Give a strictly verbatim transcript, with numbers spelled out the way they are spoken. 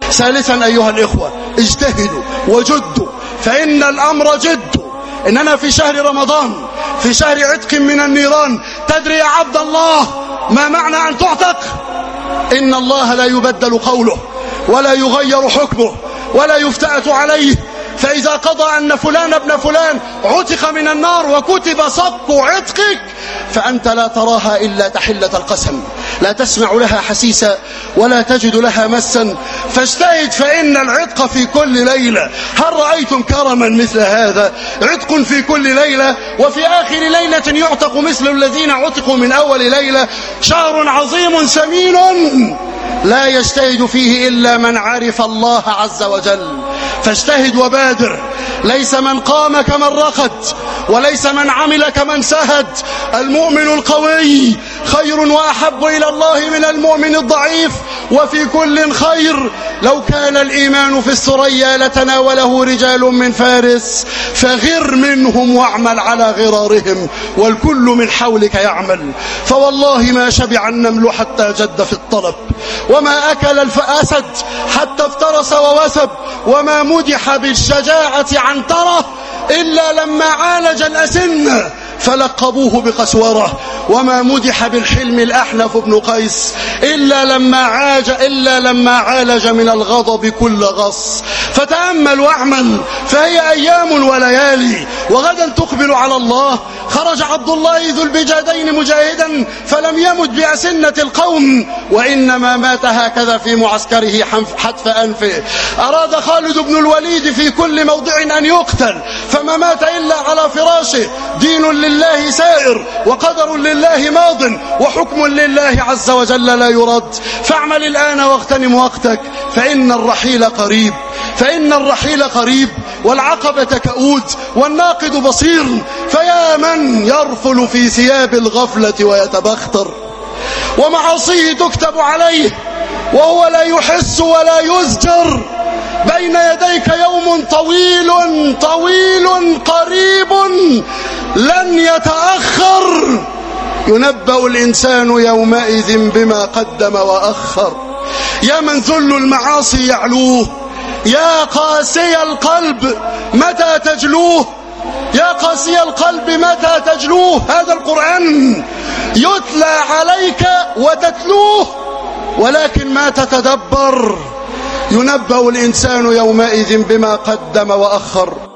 ثالثا أيها الإخوة، اجتهدوا وجدوا، فإن الأمر جد. إننا في شهر رمضان، في شهر عتق من النيران. تدري يا عبد الله ما معنى أن تعتق؟ إن الله لا يبدل قوله ولا يغير حكمه ولا يفتأت عليه. فإذا قضى أن فلان ابن فلان عتق من النار وكتب صك عتقك، فأنت لا تراها إلا تحلة القسم، لا تسمع لها حسيسا ولا تجد لها مسا. فاجتهد، فإن العتق في كل ليلة. هل رأيتم كرما مثل هذا؟ عتق في كل ليلة، وفي آخر ليلة يعتق مثل الذين عتقوا من أول ليلة. شهر عظيم ثمين لا يجتهد فيه إلا من عرف الله عز وجل. فاجتهد وبادر. ليس من قام كمن رقد، وليس من عمل كمن سهد. المؤمن القوي خير وأحب إلى الله من المؤمن الضعيف، وفي كل خير. لو كان الإيمان في الثريا لتناوله رجال من فارس، فغر منهم واعمل على غرارهم، والكل من حولك يعمل. فوالله ما شبع النمل حتى جد في الطلب، وما أكل الأسد حتى افترس ووثب، وما مدح بالشجاعة عنترة إلا لما عالج الأسنة فلقبوه بقسورة، وما مدح بالحلم الأحنف بن قيس إلا لما عاج إلا لما عالج من الغضب كل غص. فتأمل واعمل، فهي أيام وليالي، وغدا تقبل على الله. خرج عبد الله ذو البجادين مجاهدا فلم يمت بأسنة القوم، وإنما مات هكذا في معسكره حتف أنفه. أراد خالد بن الوليد في كل موضع أن يقتل، فما مات إلا على فراشه. دين لله سائر، وقدر لله ماض، وحكم لله عز وجل لا يرد. فاعمل الآن واغتنم وقتك، فإن الرحيل قريب، فإن الرحيل قريب، والعقبة كؤود، والناقد بصير. فيا من يرفل في ثياب الغفلة ويتبختر، ومعاصيه تكتب عليه وهو لا يحس ولا يزجر. بين يديك يوم طويل طويل قريب لن يتأخر. ينبأ الإنسان يومئذ بما قدم وأخر. يا من ذل المعاصي يعلوه، يا قاسي القلب متى تجلوه، يا قاسي القلب متى تجلوه. هذا القرآن يتلى عليك وتتلوه، ولكن ما تتدبر. ينبأ الإنسان يومئذ بما قدم وأخر.